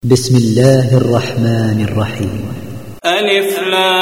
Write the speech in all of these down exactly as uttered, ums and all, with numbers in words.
بسم الله الرحمن الرحيم. ألف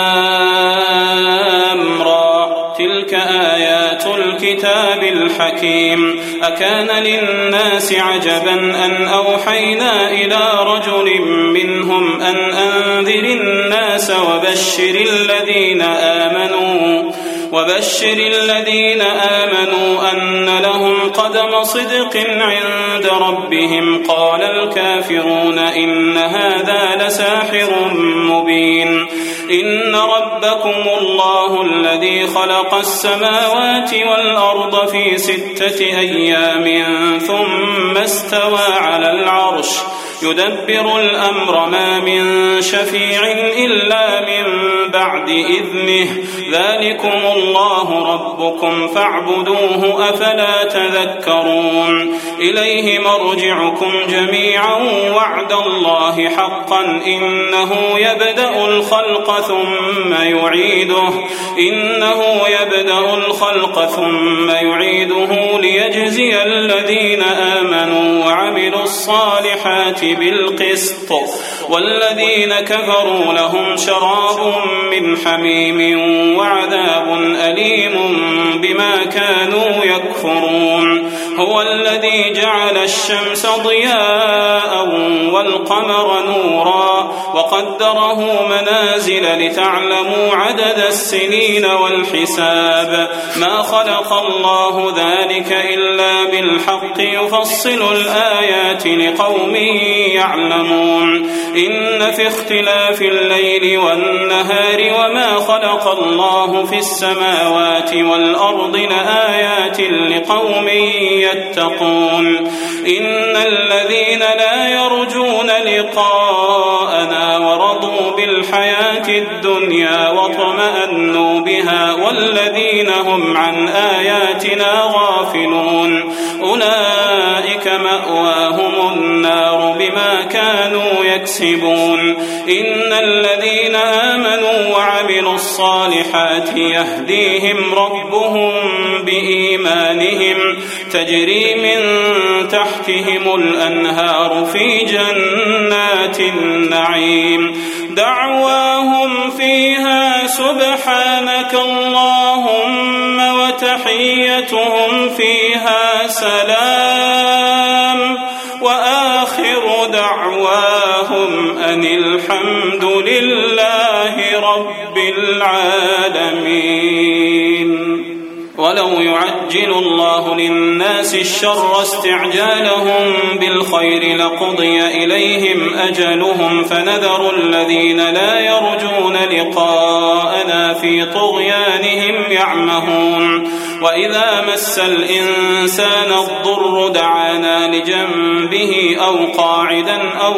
لام را، تلك آيات الكتاب الحكيم. أكان للناس عجبا أن أوحينا إلى رجل منهم أن أنذر الناس وبشر الذين آمنوا وبشر الذين آمنوا أن لهم قدم صدق عند ربهم. قال الكافرون إن هذا لساحر مبين. إن ربكم الله الذي خلق السماوات والأرض في ستة أيام ثم استوى على العرش يدبر الأمر ما من شفيع إلا من بعد إذنه. ذلكم الله ربكم فاعبدوه أفلا تذكرون. إليه مرجعكم جميعا وعد الله حقا إنه يبدأ الخلق ثم يعيده إنه يبدأ الخلق ثم يعيده ليجزي الذين آمنوا وعملوا الصالحات بالقسط والذين كفروا لهم شراب من حميم وعذاب أليم بما كانوا يكفرون. هو الذي جعل الشمس ضياء والقمر نورا وقدره منازل لتعلموا عدد السنين والحساب. ما خلق الله ذلك إلا بالحق يفصل الآيات لقوم يعلمون. إن في اختلاف الليل والنهار وما خلق الله في السماوات والأرض لآيات لقوم يتقون. إن الذين لا يرجون لقاءنا ورضوا بالحياة الدنيا واطمأنوا بها والذين هم عن آياتنا غافلون أولئك مأواهم النار بما كانوا يكسبون. إن الذين آمنوا وعملوا الصالحات يهديهم ربهم بإيمانهم تجري من تحتهم الأنهار في جنات النعيم. دعواهم فيها سبحانك اللهم وتحيتهم فيها سلام وآخر دعواهم أن الحمد لله رب العالمين. ولو يعجل الله للناس الشر استعجالهم بالخير لقضي إليهم أجلهم فنذر الذين لا يرجون لقاءنا في طغيانهم يعمهون. وإذا مس الإنسان الضر دعانا لجنبه أو قاعدا أو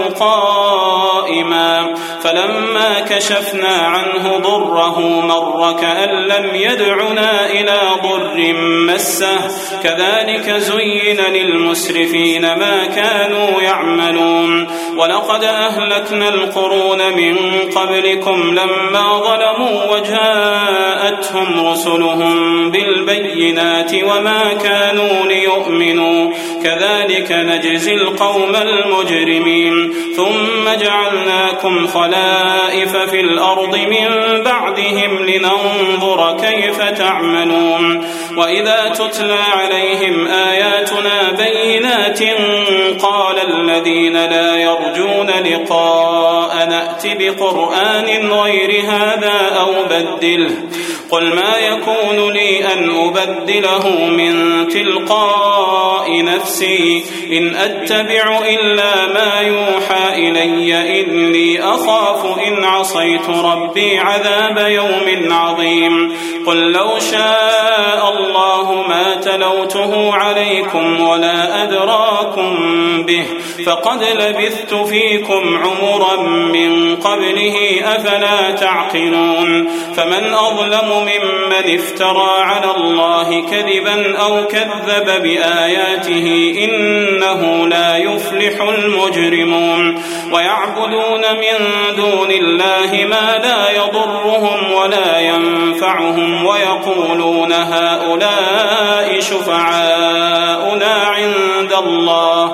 قائما فلما كشفنا عنه ضره مر كأن لم يدعنا إلى ضر مسه كذلك زين للمسرفين ما كانوا يعملون. ولقد أهلكنا القرون من قبلكم لما ظلموا وجاءتهم رسلهم بالبينات وما كانوا ليؤمنوا كذلك نجزي القوم المجرمين. ثم جعلناكم خلائف في الأرض من بعدهم لننظر كيف تعملون. وإذا تتلى عليهم آياتنا بينات قال الذين لا يرجون لقاء نأت بقرآن غير هذا أو بدله قل ما يكون لي أن أبدله من تلقاء نفسي إن أتبع إلا ما يوحى إلي إني أخاف إن عصيت ربي عذاب يوم عظيم. قل لو شاء الله ما تلوته عليكم ولا أدراكم به فقد لبثت فيكم عمرا من قبله أفلا تعقلون. فمن أظلم ممن افترى على الله كذبا أو كذب بآياته إنه لا يفلح المجرمون. ويعبدون من دون الله ما لا يضرهم ولا ينفعهم ويقولون هؤلاء شفعاؤنا عند الله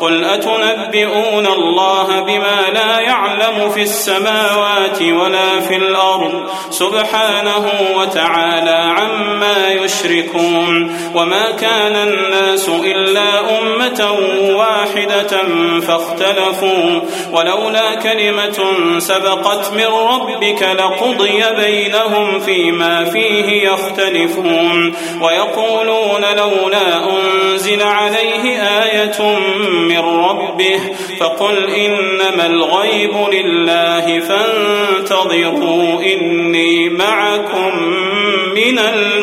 قل أتنبئون الله بما لا يعلم في السماوات ولا في الأرض سبحانه وتعالى عما يشركون وما كان الناس إلا أمة واحدة فاختلفوا ولولا كلمة سبقت من ربك لقضي بينهم فيما فيه يختلفون ويقولون لولا أنزل عليه آية من ربه فقل إنما الغيب لله فانتظروا إني معكم من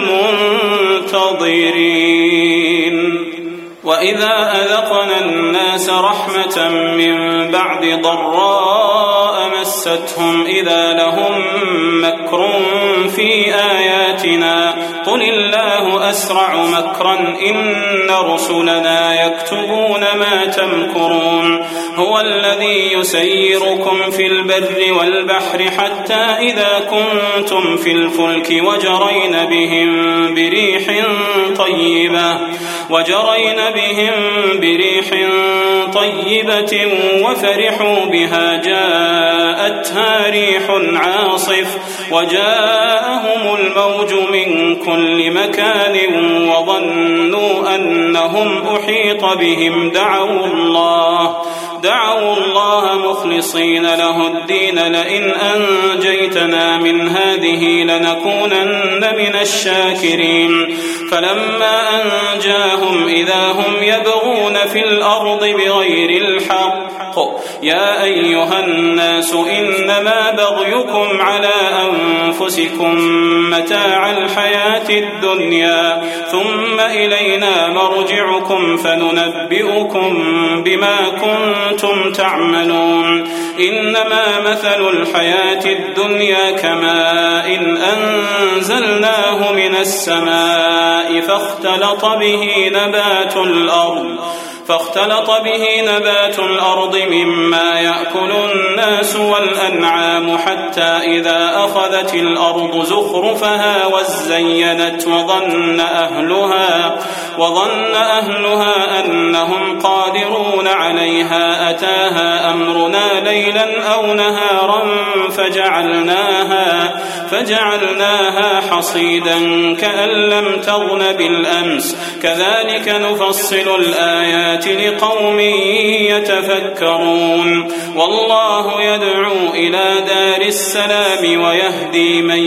المنتظرين وإذا أذقنا الناس رحمة من بعد ضراء مستهم إذا لهم مكر في آياتنا قل الله أسرع مكرا إن رسلنا يكتبون ما تمكرون هو الذي يسيركم في البر والبحر حتى إذا كنتم في الفلك وجرين بهم بريح طيبة وجرين بهم بريح طيبة وفرحوا بها جاءتها ريح عاصف وجاءهم الموج من كل مكان وظنوا أنهم أحيط بهم دعوا الله دعوا الله مخلصين له الدين لئن أنجيتنا من هذه لنكونن من الشاكرين فلما أنجاهم إذا هم يبغون في الأرض بغير الحق يا أيها الناس إنما بغيكم على أنفسكم متاع الحياة الدنيا ثم إلينا مرجعكم فننبئكم بما كنتم تعملون إنما مثل الحياة الدنيا كماء إن أنزلناه من السماء فاختلط به نبات الأرض فاختلط به نبات الأرض مما يأكل الناس والأنعام حتى إذا أخذت الأرض زخرفها وزينت وظن أهلها وظن أهلها أنهم قادرون عليها أتاها أمرنا ليلا أو نهارا فجعلناها فجعلناها حصيدا كأن لم تغن بالأمس كذلك نفصل الآيات لقوم يتفكرون والله يدعو إلى دار السلام ويهدي من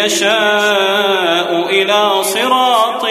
يشاء إلى صراط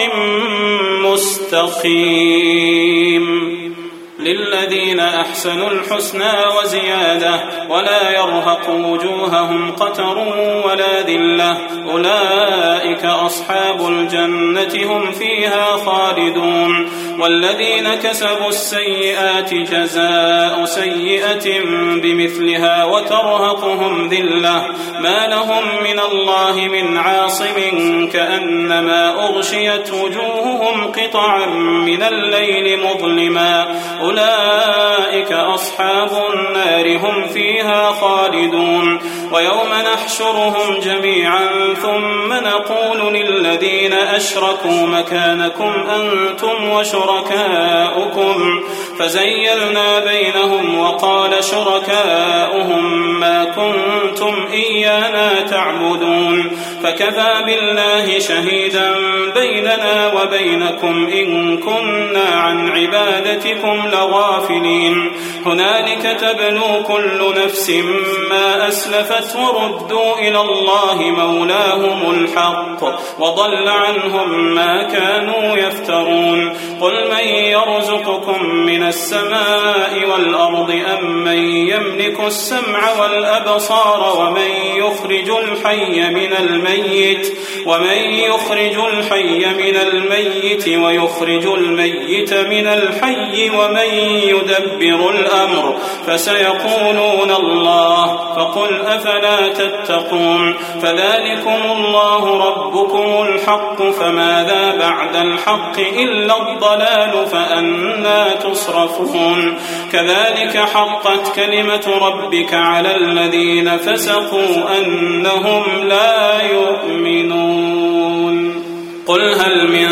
مستقيم للذين أحسنوا الحسنى وزيادة ولا يرهق وجوههم قتر ولا ذلة أولئك أصحاب الجنة هم فيها خالدون والذين كسبوا السيئات جزاء سيئة بمثلها وترهقهم ذلة ما لهم من الله من عاصم كأنما أغشيت وجوههم قطعا من الليل مظلما أولئك أصحاب النار هم فيها خالدون ويوم نحشرهم جميعا ثم نقول للذين أشركوا مكانكم أنتم وشركاؤكم فزيلنا بينهم وقال شركاؤهم ما كنتم إيانا تعبدون فكفى بالله شهيدا بيننا وبينكم إن كنا عن عبادتكم لغافلين هنالك تبلو كل نفس ما أسلفت وردوا إلى الله مولاهم الحق وضل عنهم ما كانوا يفترون قل من يرزقكم من السماء والأرض أم من يملك السمع والأبصار ومن يخرج الحي من الميت ومن يخرج الحي من الميت ويخرج الميت من الحي ومن يدبر الأمر فسيقولون الله فقل أفلا تتقون فذلكم الله ربكم الحق فماذا بعد الحق إلا الضلال فأنا تصرفون كذلك حقت كلمة ربك على الذين فسقوا أنهم لا يؤمنون قل هل من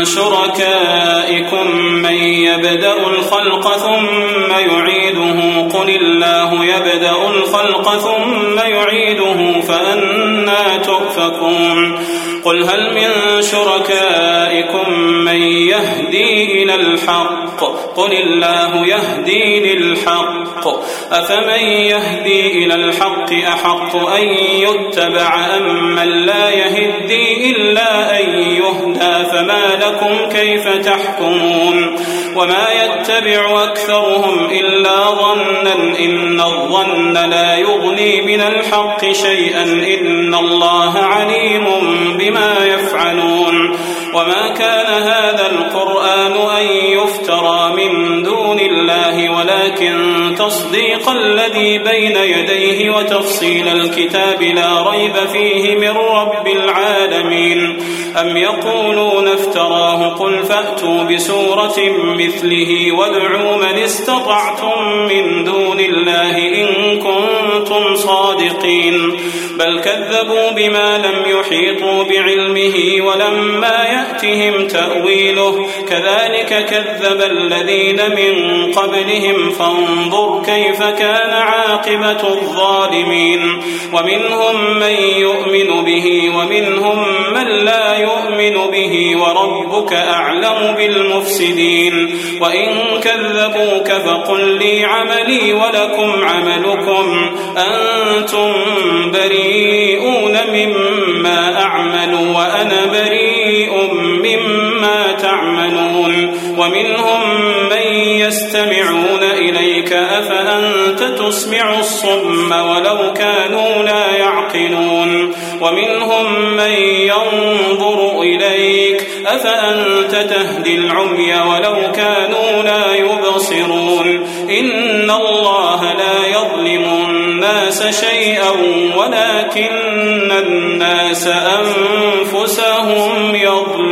شركائكم من يبدأ الخلق ثم يعيده قل الله يبدأ الخلق ثم يعيده فأنى تؤفكون قل هل من شركائكم من يهدي إلى الحق قل الله يهدي للحق أفمن يهدي إلى الحق أحق أن يتبع أم من لا يهدي إلا أن يهدى فما لكم كيف تحكمون وما يتبع أكثرهم إلا ظنا إن الظن لا يغني من الحق شيئا إن الله عليم بما يفعلون وما كان هذا القرآن أن يفترى من دون الله ولكن تصديق الذي بين يديه وتفصيل الكتاب لا ريب فيه من رب العالمين أم يقولون افتراه قل فأتوا بسورة مثله وادعوا من استطعتم من دون الله إن كنتم صادقين بل كذبوا بما لم يحيطوا بعلمه ولما يأتهم تأويله كذلك كذب الذين من قبلهم فانظر كيف كان عاقبة الظالمين ومنهم من يؤمن به ومنهم من لا يؤمن به وربك أعلم بالمفسدين وإن كذبوك فقل لي عملي ولكم عملكم أنتم بريئون مما أعمل وأنا بريء مما تعملون ومنهم من يستمعون إليك أفأنت تسمع الصم ولو كانوا لا يعقلون ومنهم من ينظر إليك أفأنت تهدي العمي ولو كانوا لا يبصرون إن الله لا يظلم الناس شيئا ولكن الناس أنفسهم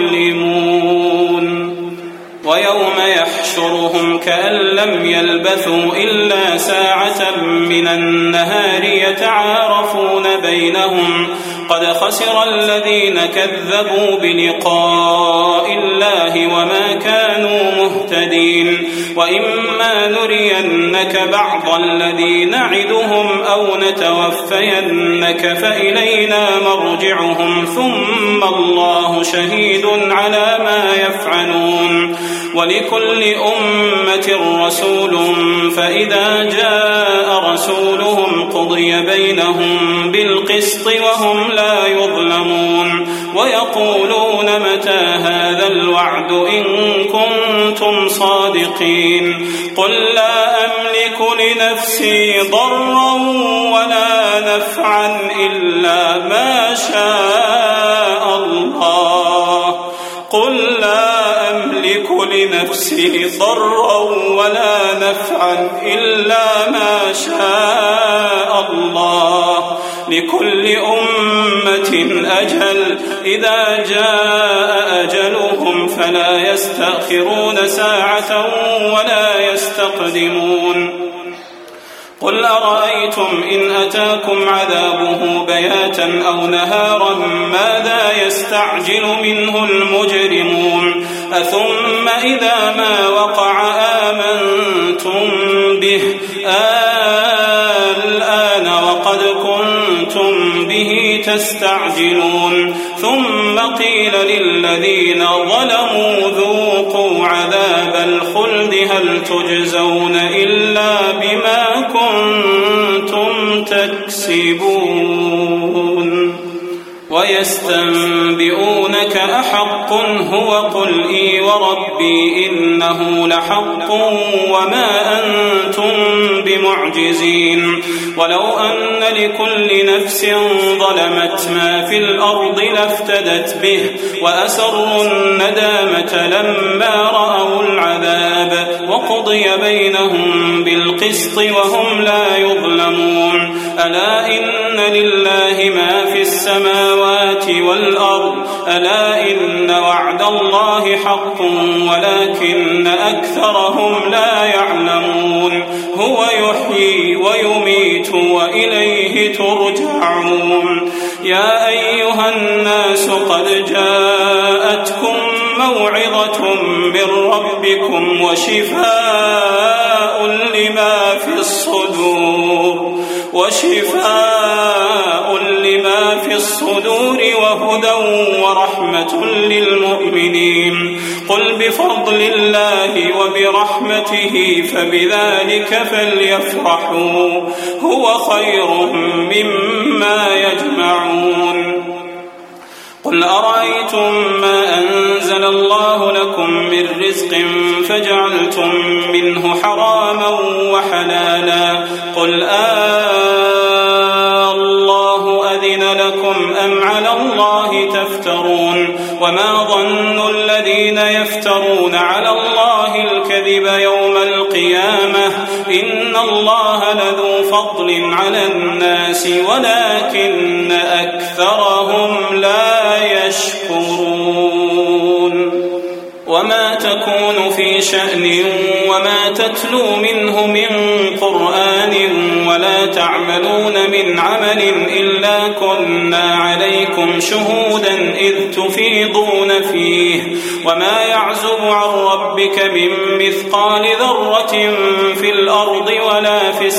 يظلمون ويوم يحشرهم كأن لم يلبثوا إلا ساعة من النهار يتعارفون بينهم قد خسر الذين كذبوا بلقاء الله وما كانوا مهتدين وإما نرينك بعض الذي نعدهم أو نتوفينك فإلينا مرجعهم ثم الله شهيد على ما يفعلون ولكل أمة رسول فإذا جاء رسولهم قضي بينهم بالقسط وهم لا يظلمون ويقولون متى هذا الوعد إن كنتم صادقين قل لا أملك لنفسي ضرا ولا نفعا إلا ما شاء الله قل لا أملك لنفسي ضرا ولا نفعا إلا ما شاء الله لكل أمة أجل إذا جاء أجلهم فلا يستأخرون ساعة ولا يستقدمون قل أرأيتم إن أتاكم عذابه بياتا أو نهارا ماذا يستعجل منه المجرمون أثم إذا ما وقع آمنتم به الآن وقد كنتم به تستعجلون ثم قيل للذين ظلموا ذوقوا عذاب الخلد هل تجزون إلا بما كنتم تكسبون ويستنبئونك أحق هو قل إي وربي إنه لحق وما أنتم بمعجزين ولو أن لكل نفس ظلمت ما في الأرض لافتدت به وأسروا الندامة لما رأوا العذاب وقضي بينهم بالقسط وهم لا يظلمون ألا إن لله ما في السماوات والأرض ألا إن وعد الله حق ولكن أكثرهم لا يعلمون هو يحيي ويميت ويميت وإليه ترجعون. يا أيها الناس قد جاءتكم موعظة من ربكم وشفاء لما في الصدور وشفاء لما في الصدور وهدى ورحمة للمؤمنين. قل بفضل الله وبرحمته فبذلك فليفرحوا هو خير مما يجمعون. قل أرأيتم ما أنزل الله لكم من رزق فجعلتم منه حراما وحلالا قل آه الله أذن لكم أم على الله تفترون. وما ظن الذين يفترون على الله الكذب يوم القيامة إن الله لذو فضل على الناس ولكن أكثرهم لا يشكرون. وما تكون في شأن وما تتلو منه من قرآن ولا تعملون من عمل إلا كنا عليكم شهودا إذ تفيضون فيه وما يعزب عن ربك من مثقال ذرة في الأرض ولا في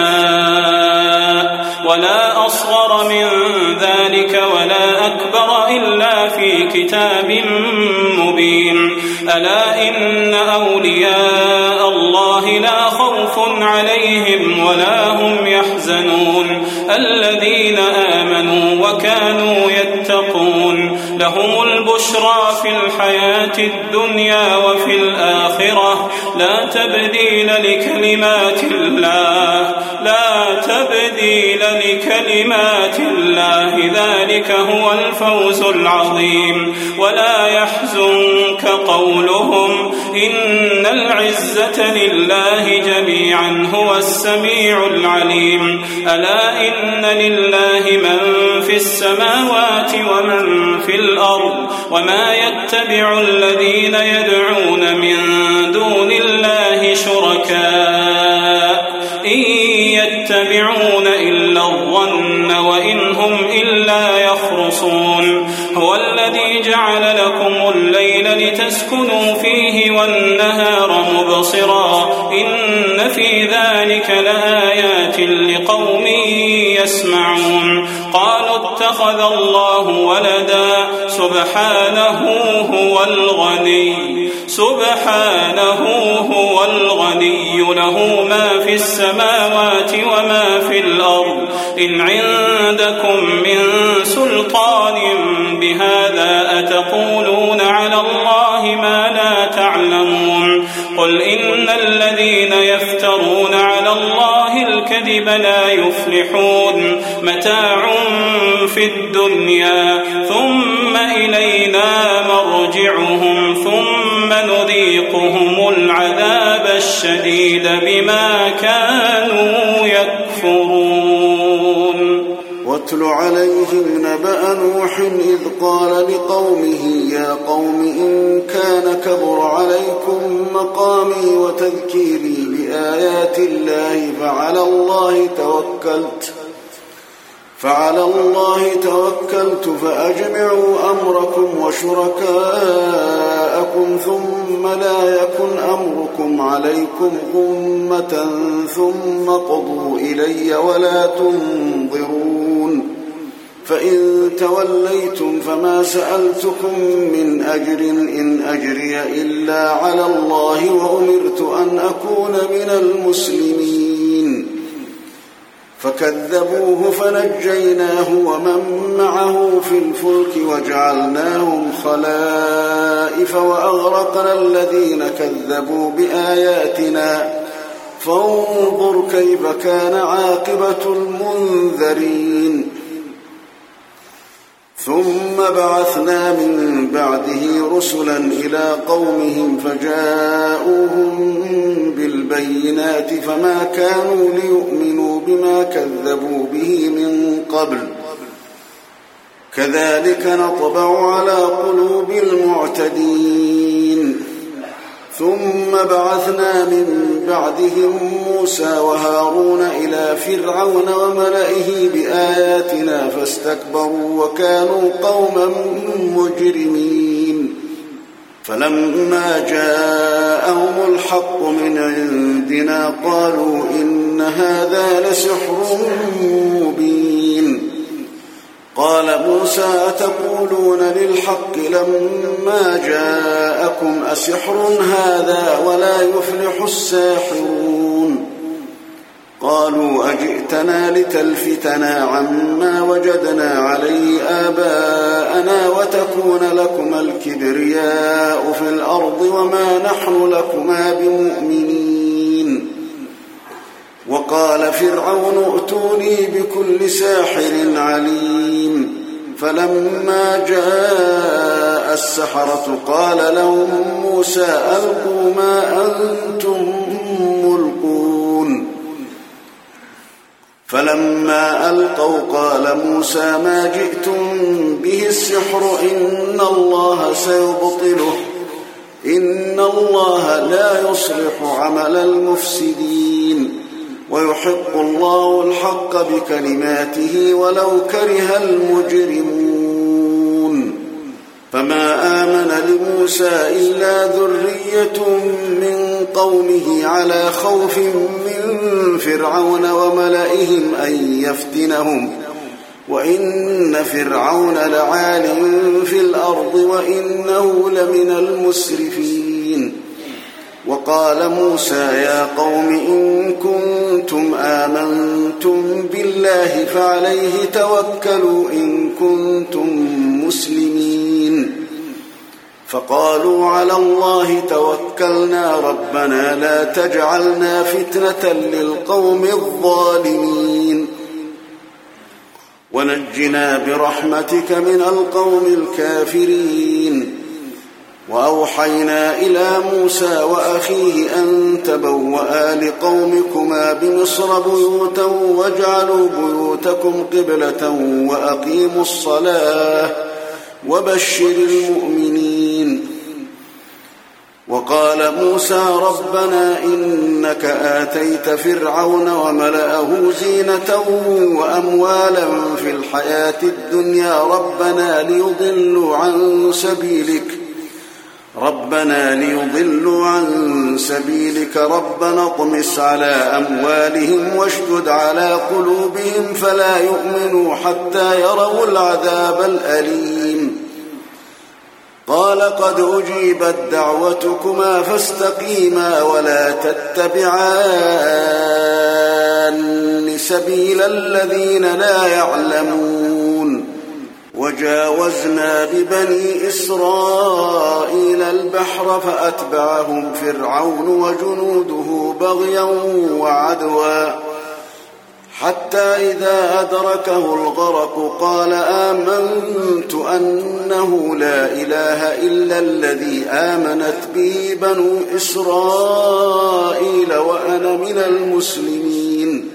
السماء ولا أصغر من ذلك ولا أكبر إلا في كتاب مبين. ألا إن أولياء الله لا خوف عليهم ولا هم يحزنون الذين آمنوا وكانوا يتقون. لهم البشرى في الحياة الدنيا وفي الآخرة لا تبديل لكلمات الله لا تبديل لكلمات الله ذلك هو الفوز العظيم. ولا يحزنك قولهم إن العزة لله جميعا هو السميع العليم. ألا إن لله من في السماوات ومن في الأرض وما يتبع الذين يدعون من دون الله شركاء إن يتبعون إلا الظن وإن هم إلا يخرصون. هو الذي جعل لكم الليل لتسكنوا فيه والنهار مبصرا إن في ذلك لآيات لقوم يسمعون. قالوا اتخذ الله ولدا سبحانه هو الغني سبحانه هو الغني له ما في السماوات وما في الأرض إن عندكم من سلطان بهذا أتقولون على الله ما لا تعلمون. قل إن الذين يفترون على الله الكذب لا يفلحون. متاع في الدنيا ثم إلينا مرجعهم ثم نذيقهم العذاب الشديد بما كانوا يكفرون. واتل عليهم نبأ نوح إذ قال لقومه يا قوم إن كان كبر عليكم مقامي وتذكيري بآيات الله فعلى الله توكلت فعلى الله توكلت فأجمعوا أمركم وشركاءكم ثم لا يكن أمركم عليكم غمة ثم قضوا إلي ولا تنظرون. فإن توليتم فما سألتكم من أجر إن أجري إلا على الله وأمرت أن أكون من المسلمين. فكذبوه فنجيناه ومن معه في الفلك وجعلناهم خلائف وأغرقنا الذين كذبوا بآياتنا فانظر كيف كان عاقبة المنذرين. ثم بعثنا من بعده رسلا إلى قومهم فجاءوهم بالبينات فما كانوا ليؤمنوا بما كذبوا به من قبل كذلك نطبع على قلوب المعتدين. ثم بعثنا من بعدهم موسى وهارون إلى فرعون وملئه بآياتنا فاستكبروا وكانوا قوما مجرمين فلما جاءهم الحق من عندنا قالوا إن هذا لسحر مبين قال موسى أتقولون للحق لما جاءكم أسحر هذا ولا يفلح الساحرون قالوا أجئتنا لتلفتنا عما وجدنا عليه آباءنا وتكون لكما الكبرياء في الأرض وما نحن لكما بمؤمنين وقال فرعون ائتوني بكل ساحر عليم فلما جاء السحرة قال لهم موسى ألقوا ما أنتم ملقون فلما ألقوا قال موسى ما جئتم به السحر إن الله سيبطله إن الله لا يصلح عمل المفسدين ويحق الله الحق بكلماته ولو كره المجرمون فما آمن لموسى إلا ذرية من قومه على خوف من فرعون وملئهم أن يفتنهم وإن فرعون لعال في الأرض وإنه لمن المسرفين وقال موسى يا قوم إن كنتم آمنتم بالله فعليه توكلوا إن كنتم مسلمين فقالوا على الله توكلنا ربنا لا تجعلنا فتنة للقوم الظالمين ونجنا برحمتك من القوم الكافرين وأوحينا إلى موسى وأخيه أن تبوأ لقومكما بمصر بيوتا واجعلوا بيوتكم قبلة وأقيموا الصلاة وبشر المؤمنين وقال موسى ربنا إنك آتيت فرعون وملأه زينة وأموالا في الحياة الدنيا ربنا ليضلوا عن سبيلك ربنا ليضلوا عن سبيلك ربنا اطمس على أموالهم واشدد على قلوبهم فلا يؤمنوا حتى يروا العذاب الأليم قال قد أجيبت دعوتكما فاستقيما ولا تتبعان سبيل الذين لا يعلمون وجاوزنا ببني إسرائيل البحر فأتبعهم فرعون وجنوده بغيا وعدوا حتى إذا أدركه الغرق قال آمنت أنه لا إله إلا الذي آمنت به بنو إسرائيل وأنا من المسلمين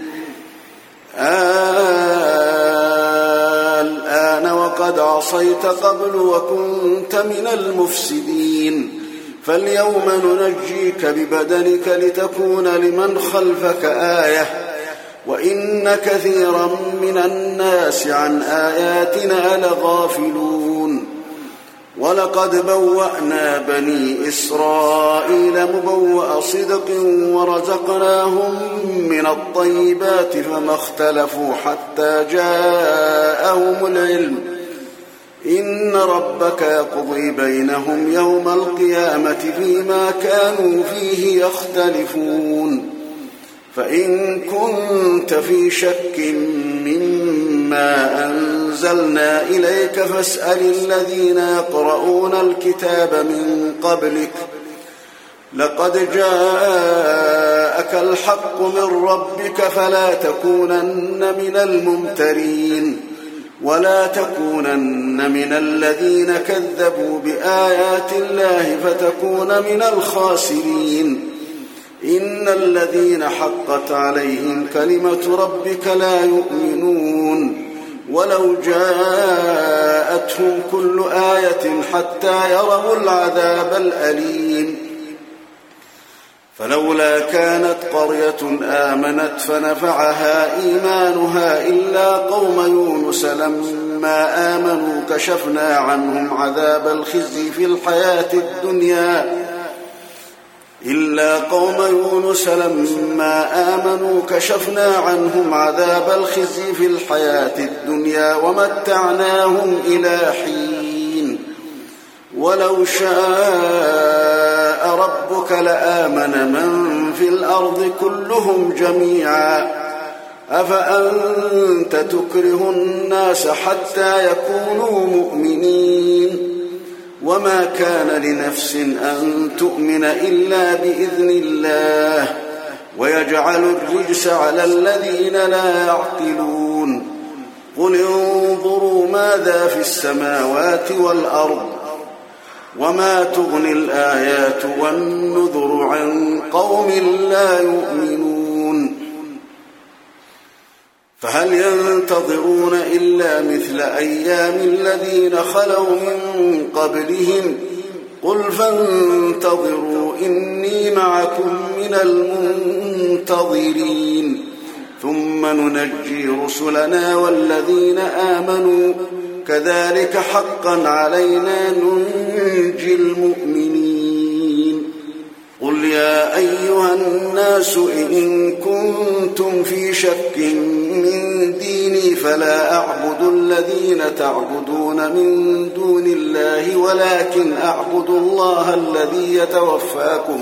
الآن وقد عصيت قبل وكنت من المفسدين فاليوم ننجيك ببدنك لتكون لمن خلفك آية وإن كثيرا من الناس عن آياتنا لغافلون ولقد بوأنا بني إسرائيل مبوأ صدق ورزقناهم من الطيبات فما اختلفوا حتى جاءهم العلم إن ربك يقضي بينهم يوم القيامة فيما كانوا فيه يختلفون فإن كنت في شك مما أنزلنا إليك فاسأل الذين يقرؤون الكتاب من قبلك لقد جاءك الحق من ربك فلا تكونن من الممترين ولا تكونن من الذين كذبوا بآيات الله فتكون من الخاسرين إن الذين حقت عليهم كلمة ربك لا يؤمنون ولو جاءتهم كل آية حتى يروا العذاب الأليم فلولا كانت قرية آمنت فنفعها إيمانها إلا قوم يونس لما آمنوا كشفنا عنهم عذاب الخزي في الحياة الدنيا إلا قوم يونس لما آمنوا كشفنا عنهم عذاب الخزي في الحياة الدنيا ومتعناهم إلى حين ولو شاء ربك لآمن من في الأرض كلهم جميعا أفأنت تكره الناس حتى يكونوا مؤمنين وما كان لنفس أن تؤمن إلا بإذن الله ويجعل الرجس على الذين لا يعقلون قل انظروا ماذا في السماوات والأرض وما تغني الآيات والنذر عن قوم لا يؤمنون فهل ينتظرون إلا مثل أيام الذين خلوا من قبلهم قل فانتظروا إني معكم من المنتظرين ثم ننجي رسلنا والذين آمنوا كذلك حقا علينا ننجي المؤمنين قل يا أيها الناس إن كنتم في شك من ديني فلا أعبد الذين تعبدون من دون الله ولكن أعبد الله الذي يتوفاكم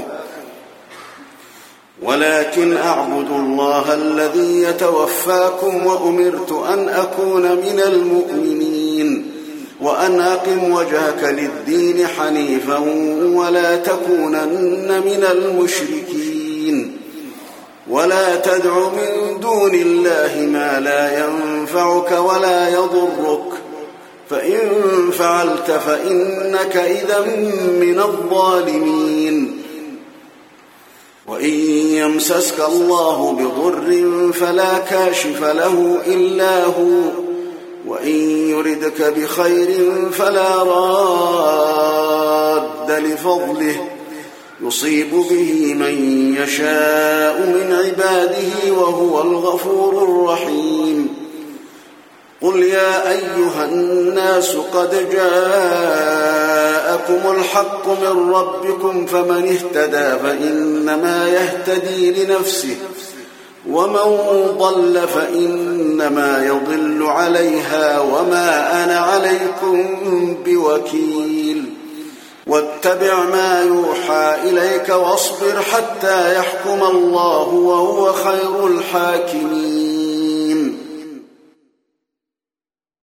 ولكن أعبد الله الذي يتوفاكم وأمرت أن أكون من المؤمنين وأن أقم وجهك للدين حنيفا ولا تكونن من المشركين ولا تدع من دون الله ما لا ينفعك ولا يضرك فإن فعلت فإنك إذا من الظالمين وإن يمسسك الله بضر فلا كاشف له إلا هو وإن يردك بخير فلا راد لفضله يصيب به من يشاء من عباده وهو الغفور الرحيم قل يا أيها الناس قد جاءكم الحق من ربكم فمن اهتدى فإنما يهتدي لنفسه ومن ضل فإنما يضل عليها وما أنا عليكم بوكيل واتبع ما يوحى إليك واصبر حتى يحكم الله وهو خير الحاكمين